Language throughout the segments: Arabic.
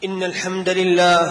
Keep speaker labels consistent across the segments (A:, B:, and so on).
A: إن الحمد لله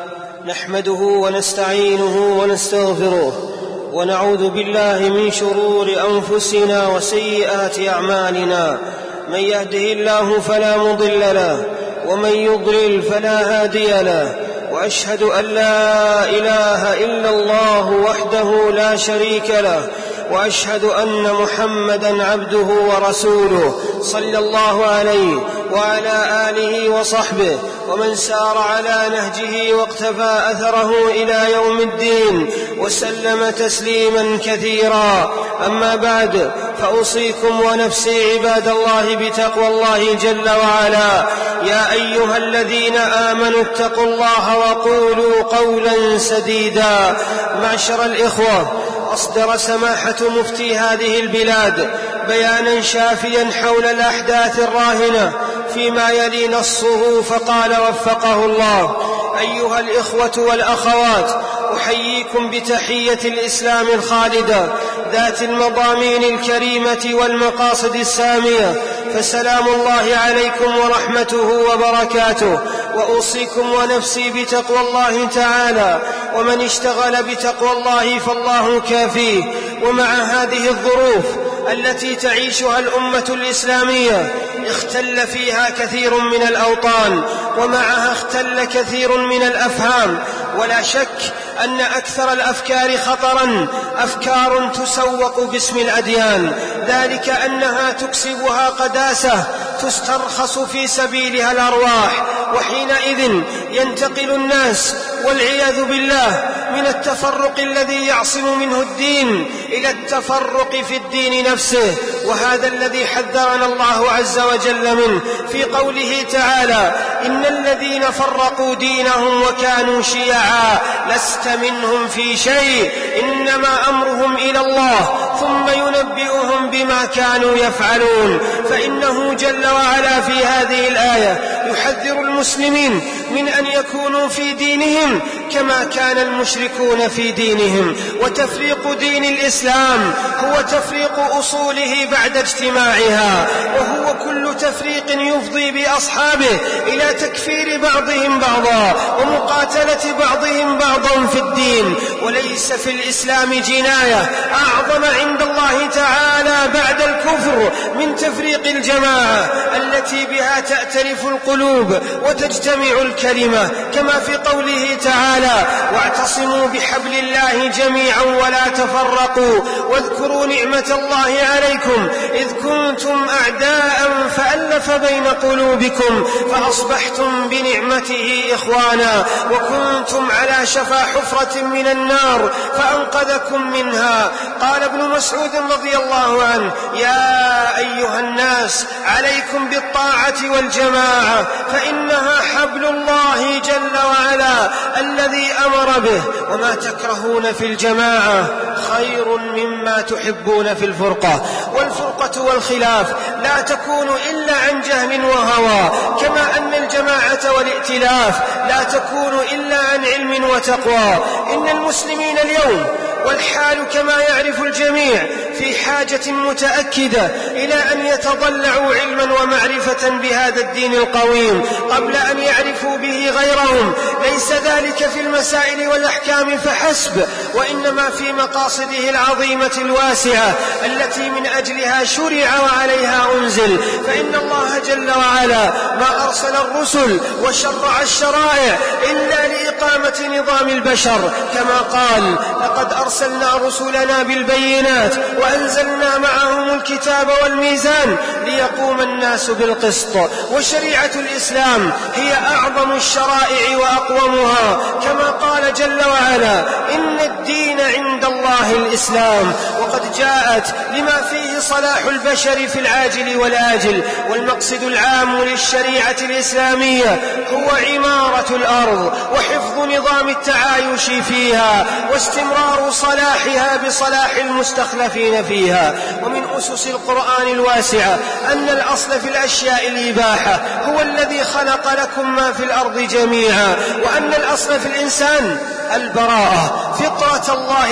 A: نحمده ونستعينه ونستغفره ونعوذ بالله من شرور أنفسنا وسيئات أعمالنا. من يهده الله فلا مضل له ومن يضلل فلا هادي له، وأشهد أن لا إله إلا الله وحده لا شريك له، وأشهد أن محمدًا عبده ورسوله صلى الله عليه وعلى آله وصحبه ومن سار على نهجه واقتفى أثره إلى يوم الدين وسلم تسليما كثيرا. أما بعد، فأوصيكم ونفسي عباد الله بتقوى الله جل وعلا. يا أيها الذين آمنوا اتقوا الله وقولوا قولا سديدا. معشر الإخوة، أصدر سماحة مفتي هذه البلاد بيانا شافيا حول الأحداث الراهنة فيما يلي نصه، فقال وفقه الله: أيها الإخوة والأخوات، أحييكم بتحية الإسلام الخالدة ذات المضامين الكريمة والمقاصد السامية، فسلام الله عليكم ورحمته وبركاته. وأوصيكم ونفسي بتقوى الله تعالى، ومن اشتغل بتقوى الله فالله كافيه. ومع هذه الظروف التي تعيشها الأمة الإسلامية اختل فيها كثير من الأوطان، ومعها اختل كثير من الأفهام، ولا شك أن أكثر الأفكار خطراً أفكار تسوق باسم الأديان، ذلك أنها تكسبها قداسة تسترخص في سبيلها الأرواح، وحينئذ ينتقل الناس والعياذ بالله من التفرق الذي يعصم منه الدين إلى التفرق في الدين نفسه، وهذا الذي حذرنا الله عز وجل منه في قوله تعالى: إن الذين فرقوا دينهم وكانوا شيعا لست منهم في شيء إنما أمرهم إلى الله ثم ينبئهم بما كانوا يفعلون. فإنه جل وعلا في هذه الآية يحذر المسلمين من أن يكونوا في دينهم كما كان المشركون في دينهم. وتفريق دين الإسلام هو تفريق أصوله بعد اجتماعها، وهو كل تفريق يفضي بأصحابه إلى تكفير بعضهم بعضا ومقاتلة بعضهم بعضا في الدين. وليس في الإسلام جناية أعظم عند الله تعالى بعد الكفر من تفريق الجماعة التي بها تأتلف القلوب وتجتمع الكلمة، كما في قوله تعالى: واعتصموا بحبل الله جميعا ولا تفرقوا واذكروا نعمة الله عليكم إذ كنتم أعداء فألف بين قلوبكم فأصبحتم بنعمته إخوانا وكنتم على شفا حفرة من النار فأنقذكم منها. قال ابن مسعود رضي الله عنه: يا أيها الناس عليكم بالطاعة والجماعة فإنها حبل الله جل وعلا الذي أمر به، وما تكرهون في الجماعة خير مما تحبون في الفرقة. والفرقة والخلاف لا تكون إلا عن جهل وهوى، كما أن الجماعة والائتلاف لا تكون إلا عن علم وتقوى. إن المسلمين اليوم والحال كما يعرف الجميع في حاجة متأكدة إلى أن يتضلعوا علما ومعرفة بهذا الدين القويم قبل أن يعرفوا به غيرهم. ليس ذلك في المسائل والأحكام فحسب، وإنما في مقاصده العظيمة الواسعة التي من أجلها شرع وعليها أنزل. فإن الله جل وعلا ما أرسل الرسل وشرع الشرائع إلا لإقامة نظام البشر، كما قال: لقد أرسلنا رسلنا بالبينات وأنزلنا معهم الكتاب والميزان ليقوم الناس بالقسط. وشريعة الإسلام هي أعظم الشرائع وأقومها، كما قال جل وعلا: إن الدين عند الله الإسلام. وقد جاءت لما فيه صلاح البشر في العاجل والآجل، والمقصد العام للشريعة الإسلامية هو عمارة الأرض وحفظ نظام التعايش فيها واستمرار صلاحها بصلاح المستخلفين فيها. ومن أسس القرآن الواسعة أن الأصل في الأشياء الإباحة، هو الذي خلق لكم ما في الأرض جميعا، وأن الأصل في الإنسان البراءة، فطرة الله التي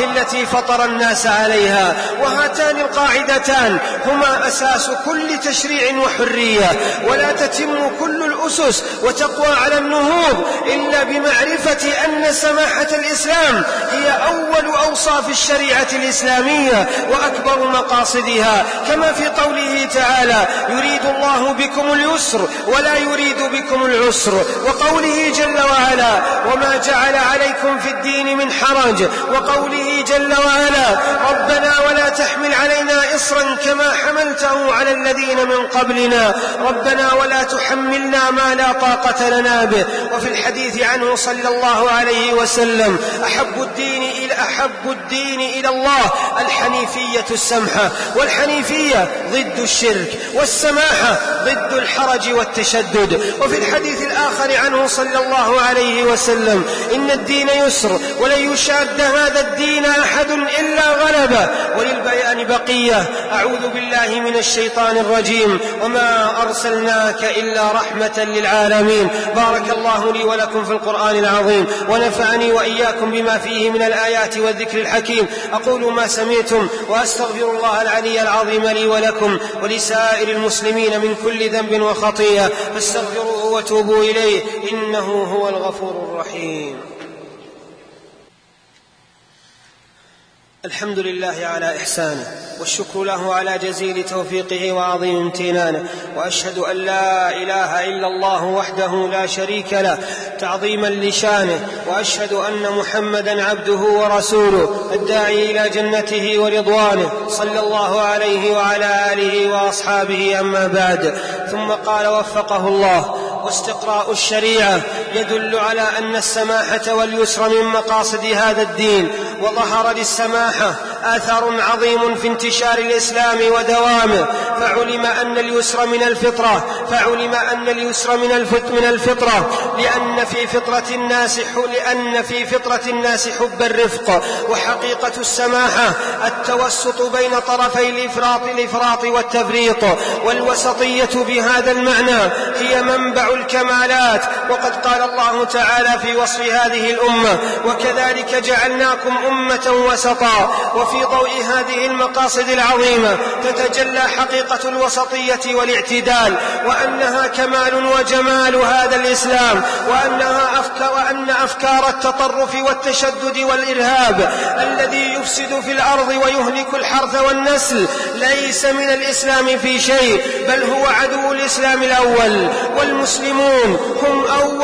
A: فطر الناس عليها. وهاتان القاعدتان هما أساس كل تشريع وحرية، ولا تتم كل الأسس وتقوى على النهوض إلا بمعرفة أن سماحة الإسلام هي أول أوصاف الشريعة الإسلامية وأكبر مقاصدها، كما في قوله تعالى: يريد الله بكم اليسر ولا يريد بكم العسر، وقوله جل وعلا: وما جعل عليكم في الدين من حرج، وقوله جل وعلا: ربنا ولا تحمل علينا إصرا كما حملته على الذين من قبلنا، ربنا ولا تحملنا ما لا طاقة لنا به. وفي الحديث عنه صلى الله عليه وسلم: أحب الدين إلى الله الحنيفية السمحة، والحنيفية ضد الشرك، والسماحة ضد الحرج والتشدد. وفي الحديث الآخر عنه صلى الله عليه وسلم: إن الدين يسر ولن يشاد هذا الدين أحد إلا غلبه، وللبيان بقية. أعوذ بالله من الشيطان الرجيم. وما أرسلناك إلا رحمة للعالمين. بارك الله لي ولكم في القرآن العظيم، ونفعني وإياكم بما فيه من الآيات والذكر الحكيم. أقول ما سمعتم وأستغفر الله العلي العظيم لي ولكم ولسائر المسلمين من كل ذنب وخطيئة، فاستغفروه وتوبوا إليه إنه هو الغفور الرحيم. الحمد لله على إحسانه، والشكر له على جزيل توفيقه وعظيم امتنانه، وأشهد أن لا إله إلا الله وحده لا شريك له تعظيما لشانه، وأشهد أن محمدا عبده ورسوله الداعي إلى جنته ورضوانه، صلى الله عليه وعلى آله وأصحابه. أما بعد، ثم قال وفقه الله: واستقراء الشريعة يدل على أن السماحة واليسر من مقاصد هذا الدين، وظهر للسماحة آثار عظيم في انتشار الإسلام ودوامه، فعلم أن اليسر من الفطرة لأن في فطرة الناس حب الرفق، وحقيقة السماحة التوسط بين طرفي الإفراط والتفريط، والوسطية بهذا المعنى هي منبع الكمالات. وقد قال الله تعالى في وصف هذه الأمة: وكذلك جعلناكم أمة وسطا. وفي ضوء هذه المقاصد العظيمة تتجلى حقيقة الوسطية والاعتدال، وأنها كمال وجمال هذا الإسلام، وأن أفكار التطرف والتشدد والإرهاب الذي يفسد في الأرض ويهلك الحرث والنسل ليس من الإسلام في شيء، بل هو عدو الإسلام الأول. والمسلمون هم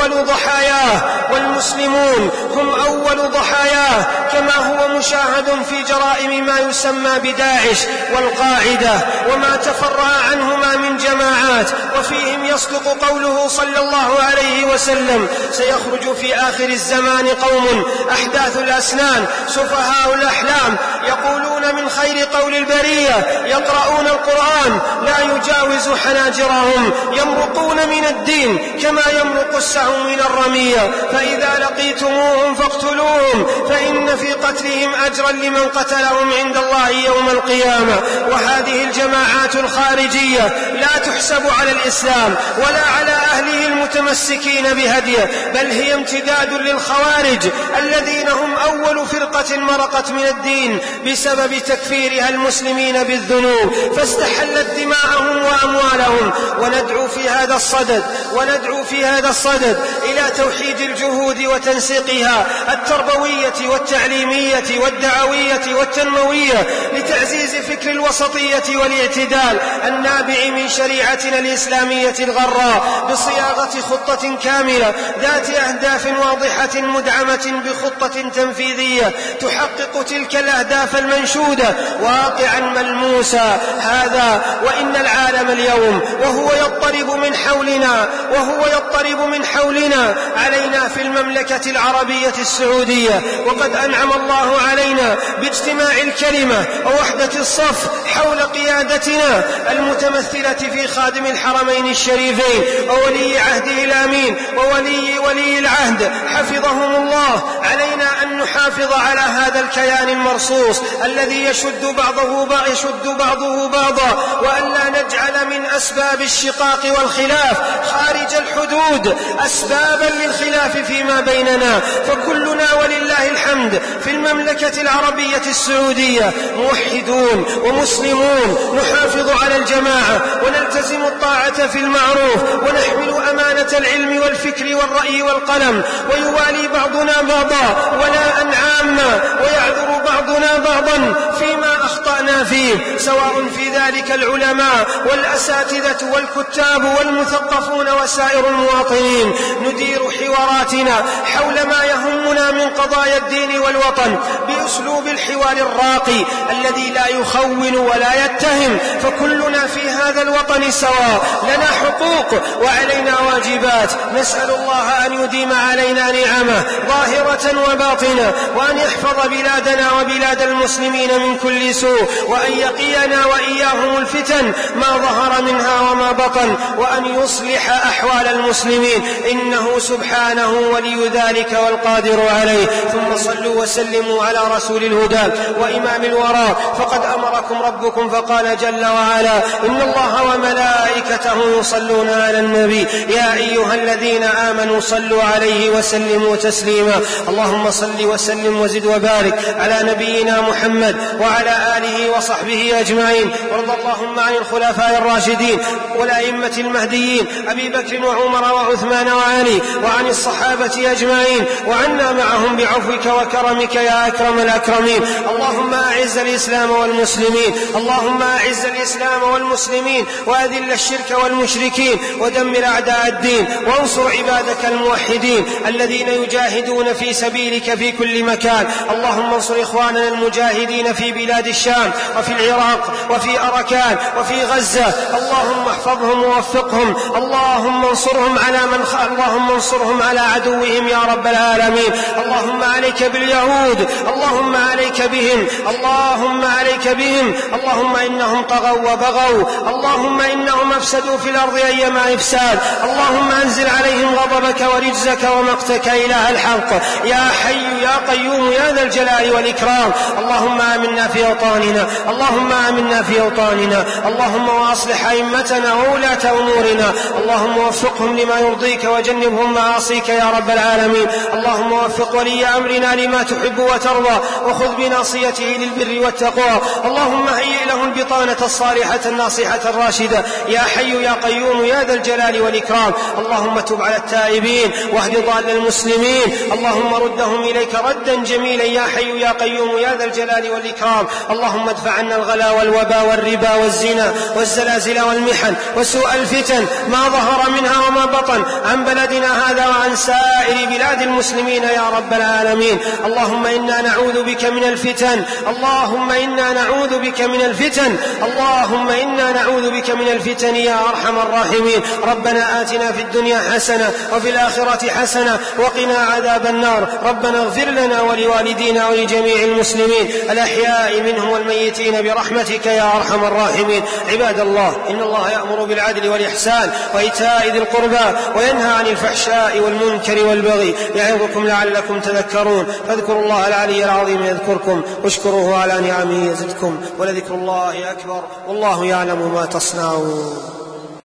A: أول ضحاياه، كما هو مشاهد في جرائم ما يسمى بداعش والقاعدة وما تفرع عنهما من جماعات. وفيهم يصدق قوله صلى الله عليه وسلم: سيخرج في آخر الزمان قوم أحداث الأسنان سفهاء الأحلام، يقولون من خير قول البرية، يقرؤون القرآن لا يجاوز حناجرهم، يمرقون من الدين كما يمرق السهم من الرمية، فإذا لقيتموهم فاقتلوهم، فإن في قتلهم أجرا لمن قتلهم عند الله يوم القيامة. وهذه الجماعات الخارجية لا تحسب على الإسلام ولا على أهله المتمسكين بهديه، بل هي امتداد للخوارج الذين هم أول فرقة مرقت من الدين بسبب تكفيرها المسلمين بالذنوب، فاستحلت دماءهم وأموالهم. وندعو في هذا الصدد إلى توحيد الجهود وتنسيقها التربوية والتعليمية والدعوية والتنموية، لتعزيز فكر الوسطية والاعتدال النابع من شريعتنا الإسلامية الغراء، بصياغة خطة كاملة ذات أهداف واضحة مدعمة بخطة تنفيذية تحقق تلك الأهداف المنشودة واقعا ملموسا. هذا وإن العالم اليوم وهو يضطرب من حولنا علينا في المملكة العربية السعودية، وقد أنعم الله علينا باجتماع الكلمة ووحدة الصف حول قيادتنا المتمثلة في خادم الحرمين الشريفين وولي عهده الأمين وولي العهد حفظهم الله. علينا أن نحافظ على هذا الكيان المرصوص الذي يشد بعضه بعضا، وألا نجعل من أسباب الشقاق والخلاف خارج الحدود أسبابا سببا للخلاف فيما بيننا، فكلنا ولله الحمد في المملكة العربية السعودية موحدون ومسلمون، نحافظ على الجماعة ونلتزم الطاعة في المعروف، ونحمل أمانة العلم والفكر والرأي والقلم، ويوالي بعضنا بعضا ولاء عاما، ويعذر بعضنا بعضا فيما أخطأنا فيه، سواء في ذلك العلماء والأساتذة والكتاب والمثقفون وسائر المواطنين. ندير حواراتنا حول ما يهمنا من قضايا الدين والوطن بأسلوب الحوار الراقي الذي لا يخون ولا يتهم، فكلنا في هذا الوطن سواء، لنا حقوق وعلينا واجبات. نسأل الله أن يديم علينا نعمه ظاهرة وباطنة، وأن يحفظ بلادنا وبلاد المسلمين من كل سوء، وأن يقينا وإياهم الفتن ما ظهر منها وما بطن، وأن يصلح أحوال المسلمين، إنه سبحانه ولي ذلك والقادر عليه. ثم صلوا وسلموا على رسول الهدى وإمام الورى، فقد أمركم ربكم فقال جل وعلا: إن الله وملائكته يصلون على النبي يا أيها الذين آمنوا صلوا عليه وسلموا تسليما. اللهم صل وسلم وزد وبارك على نبينا محمد وعلى آله وصحبه أجمعين، وارض اللهم عن الخلفاء الراشدين والأئمة المهديين أبي بكر وعمر وعثمان وعلي، وعن الصحابة أجمعين، وعنا معهم بعفوك وكرمك يا أكرم الأكرمين. اللهم أعز الإسلام والمسلمين، اللهم أعز الإسلام والمسلمين، وأذل الشرك والمشركين، ودمر أعداء الدين، وانصر عبادك الموحدين الذين يجاهدون في سبيلك في كل مكان. اللهم انصر إخواننا المجاهدين في بلاد الشام وفي العراق وفي أركان وفي غزة، اللهم احفظهم ووفقهم، اللهم انصرهم على عدوهم يا رب العالمين. اللهم عليك باليهود، اللهم عليك بهم، اللهم عليك بهم، اللهم إنهم طغوا وبغوا، اللهم إنهم أفسدوا في الأرض أيما إفساد، اللهم أنزل عليهم غضبك ورجزك ومقتك إله الحق يا حي يا قيوم يا ذا الجلال والإكرام. اللهم آمنا في أوطاننا، اللهم آمنا في أوطاننا، اللهم وأصلح أئمتنا وولاة أمورنا، اللهم وفقهم لما يرضيك وجنبهم معاصيك يا رب العالمين. اللهم وفق ولي أمرنا لما تحب وترضى، وخذ بناصيته للبر والتقوى، اللهم هيئ له البطانة الصالحة الناصحة الراشدة يا حي يا قيوم يا ذا الجلال والإكرام. اللهم تب على التائبين واهد ضال المسلمين، اللهم ردهم إليك ردا جميلا يا حي يا قيوم يا ذا الجلال والإكرام. اللهم ادفع عنا الغلا والوبا والربا والزنا والزلازل والمحن وسوء الفتن ما ظهر منها وما بطن عن بلدنا هذا وعن سائر بلاد المسلمين يا رب العالمين. اللهم إنا نعوذ بك من الفتن، اللهم إنا نعوذ بك من الفتن، اللهم إنا نعوذ بك من الفتن يا أرحم الراحمين. ربنا آتنا في الدنيا حسنة وفي الآخرة حسنة وقنا عذاب النار. ربنا اغفر لنا ولوالدينا ولجميع المسلمين الأحياء منهم والميتين برحمتك يا أرحم الراحمين. عباد الله، إن الله يأمر بالعدل والإحسان وإيتاء ذي القربى وينهى عن الفحشاء والمنكر والبغي، يعظكم لعلكم تذكرون. فاذكروا الله العلي العظيم يذكركم، واشكروه على نعمه يزدكم، ولذكر الله أكبر، والله يعلم ما تصنعون.